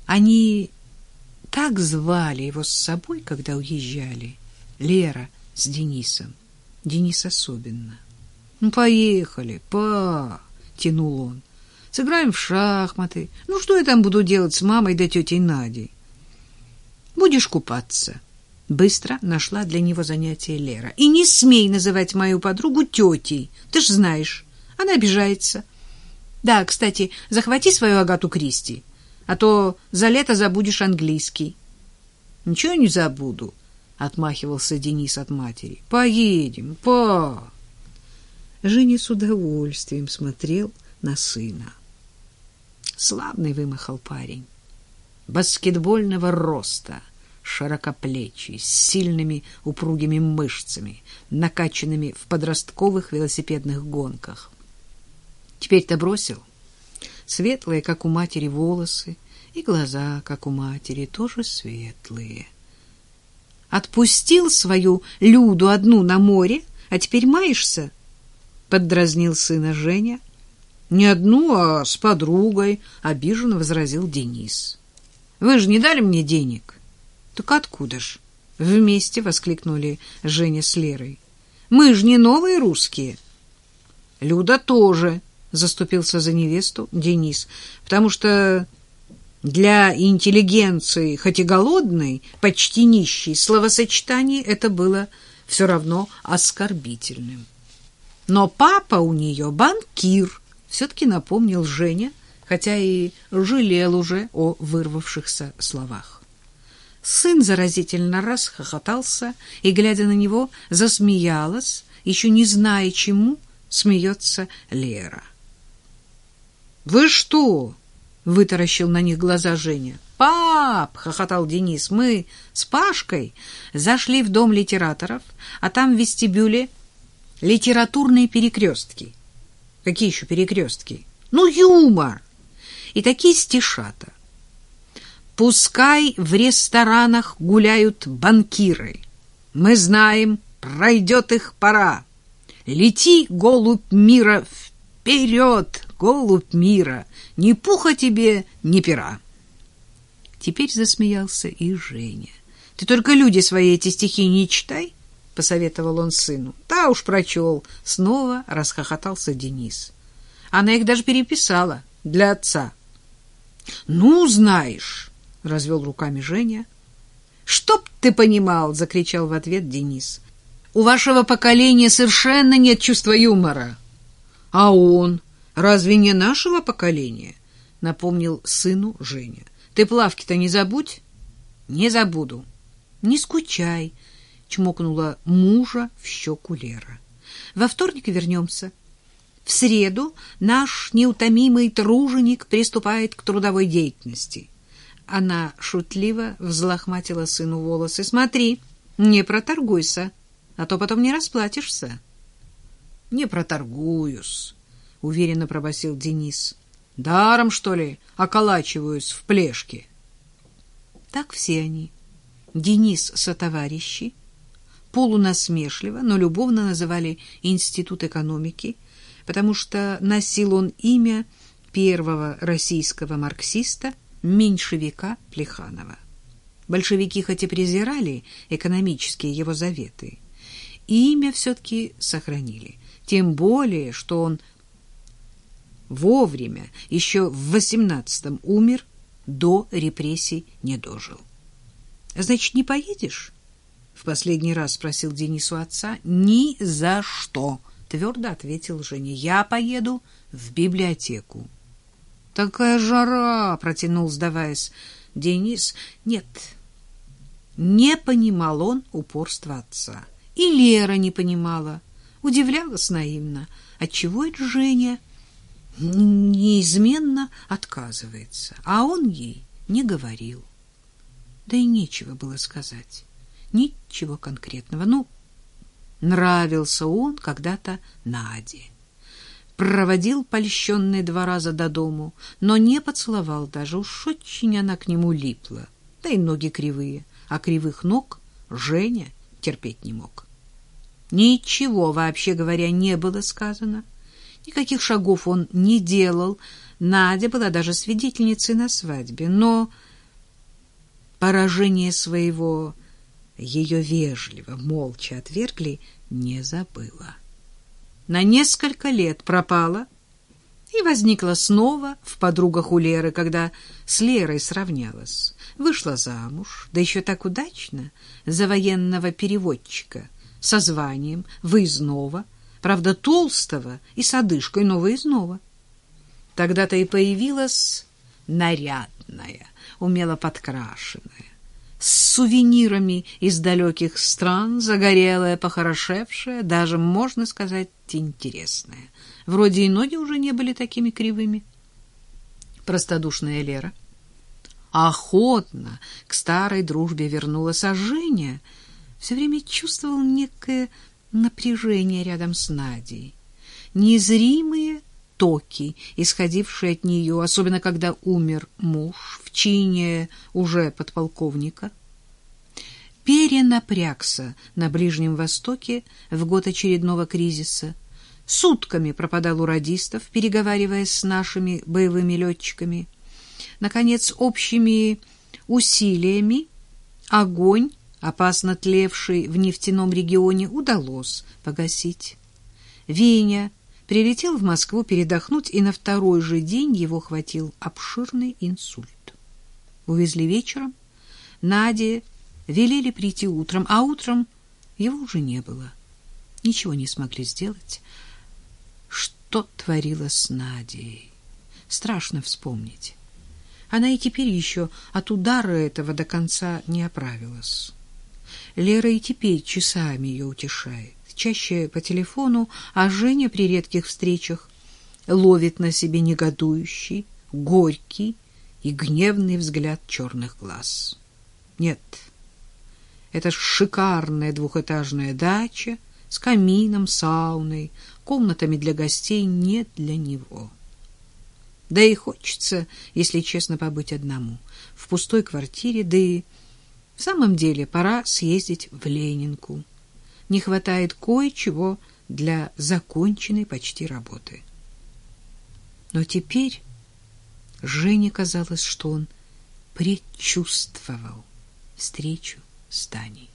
Они так звали его с собой, когда уезжали. Лера с Денисом. Денис особенно. «Ну, поехали, тянул он. «Сыграем в шахматы. Ну, что я там буду делать с мамой да тетей Надей?» «Будешь купаться». Быстро нашла для него занятие Лера. «И не смей называть мою подругу тетей. Ты ж знаешь, она обижается. Да, кстати, захвати свою Агату Кристи, а то за лето забудешь английский». «Ничего не забуду», — отмахивался Денис от матери. «Поедем, Женя с удовольствием смотрел на сына. Славный вымахал парень, баскетбольного роста, широкоплечий, с сильными упругими мышцами, накачанными в подростковых велосипедных гонках. Теперь-то бросил. Светлые, как у матери, волосы, и глаза, как у матери, тоже светлые. Отпустил свою Люду одну на море, а теперь маешься? Поддразнил сына Женя. Не одну, а с подругой, обиженно возразил Денис. Вы же не дали мне денег? Так откуда ж? Вместе воскликнули Женя с Лерой. Мы же не новые русские. Люда тоже, заступился за невесту Денис, потому что для интеллигенции, хоть и голодной, почти нищей, словосочетание это было все равно оскорбительным. Но папа у нее банкир, все-таки напомнил Женя, хотя и жалел уже о вырвавшихся словах. Сын заразительно расхохотался и, глядя на него, засмеялась, еще не зная, чему смеется Лера. «Вы что?» — вытаращил на них глаза Женя. «Пап!» — хохотал Денис. «Мы с Пашкой зашли в дом литераторов, а там в вестибюле литературные перекрестки». «Какие еще перекрестки?» «Ну, юмор!» И такие стишата. «Пускай в ресторанах гуляют банкиры. Мы знаем, пройдет их пора. Лети, голубь мира, вперед, голубь мира, ни пуха тебе, ни пера». Теперь засмеялся и Женя. «Ты только люди свои эти стихи не читай», — посоветовал он сыну. «Да уж прочел». Снова расхохотался Денис. Она их даже переписала для отца. «Ну, знаешь», — развел руками Женя. «Чтоб ты понимал», — закричал в ответ Денис. «У вашего поколения совершенно нет чувства юмора». «А он разве не нашего поколения?» — напомнил сыну Женя. «Ты плавки-то не забудь». «Не забуду». «Не скучай», — чмокнула мужа в щеку Лера. «Во вторник вернемся. В среду наш неутомимый труженик приступает к трудовой деятельности». Она шутливо взлохматила сыну волосы. «Смотри, не проторгуйся, а то потом не расплатишься». «Не проторгуюсь», — уверенно пробасил Денис. «Даром, что ли, околачиваюсь в плешке?» Так все они, Денис сотоварищи, полунасмешливо, но любовно называли Институт экономики, потому что носил он имя первого российского марксиста, меньшевика Плеханова. Большевики хоть и презирали экономические его заветы, имя все-таки сохранили, тем более, что он вовремя, еще в 18-м умер, до репрессий не дожил. «Значит, не поедешь?» — в последний раз спросил Денис у отца. «Ни за что!» — твердо ответил Женя. «Я поеду в библиотеку». «Такая жара!» — протянул, сдаваясь Денис. Нет, не понимал он упорства отца. И Лера не понимала, удивлялась наивно, отчего это Женя неизменно отказывается, а он ей не говорил. Да и нечего было сказать, ничего конкретного. Ну, нравился он когда-то Наде. Проводил польщенные 2 раза до дому, но не поцеловал даже, уж очень она к нему липла. Да и ноги кривые, а кривых ног Женя терпеть не мог. Ничего, вообще говоря, не было сказано. Никаких шагов он не делал. Надя была даже свидетельницей на свадьбе, но поражение своего ее вежливо, молча отвергли, не забыла. На несколько лет пропала и возникла снова в подругах у Леры, когда с Лерой сравнялась. Вышла замуж, да еще так удачно, за военного переводчика со званием выездного, правда толстого и с одышкой, но выездного. Тогда-то и появилась нарядная, умело подкрашенная, с сувенирами из далеких стран, загорелая, похорошевшая, даже, можно сказать, интересная. Вроде и ноги уже не были такими кривыми. Простодушная Лера охотно к старой дружбе вернулась, а Женя все время чувствовал некое напряжение рядом с Надей, незримые токи, исходившие от нее, особенно когда умер муж в чине уже подполковника. Перенапрягся на Ближнем Востоке в год очередного кризиса, сутками пропадал у радистов, переговариваясь с нашими боевыми летчиками. Наконец, общими усилиями огонь, опасно тлевший в нефтяном регионе, удалось погасить. Веня прилетел в Москву передохнуть, и на второй же день его хватил обширный инсульт. Увезли вечером, Наде велели прийти утром, а утром его уже не было. Ничего не смогли сделать. Что творилось с Надей? Страшно вспомнить. Она и теперь еще от удара этого до конца не оправилась. Лера и теперь часами ее утешает, чаще по телефону, а Женя при редких встречах ловит на себе негодующий, горький и гневный взгляд черных глаз. Нет, это шикарная двухэтажная дача с камином, сауной, комнатами для гостей не для него. Да и хочется, если честно, побыть одному, в пустой квартире, да и в самом деле пора съездить в Ленинку. Не хватает кое-чего для законченной почти работы. Но теперь Жене казалось, что он предчувствовал встречу с Таней.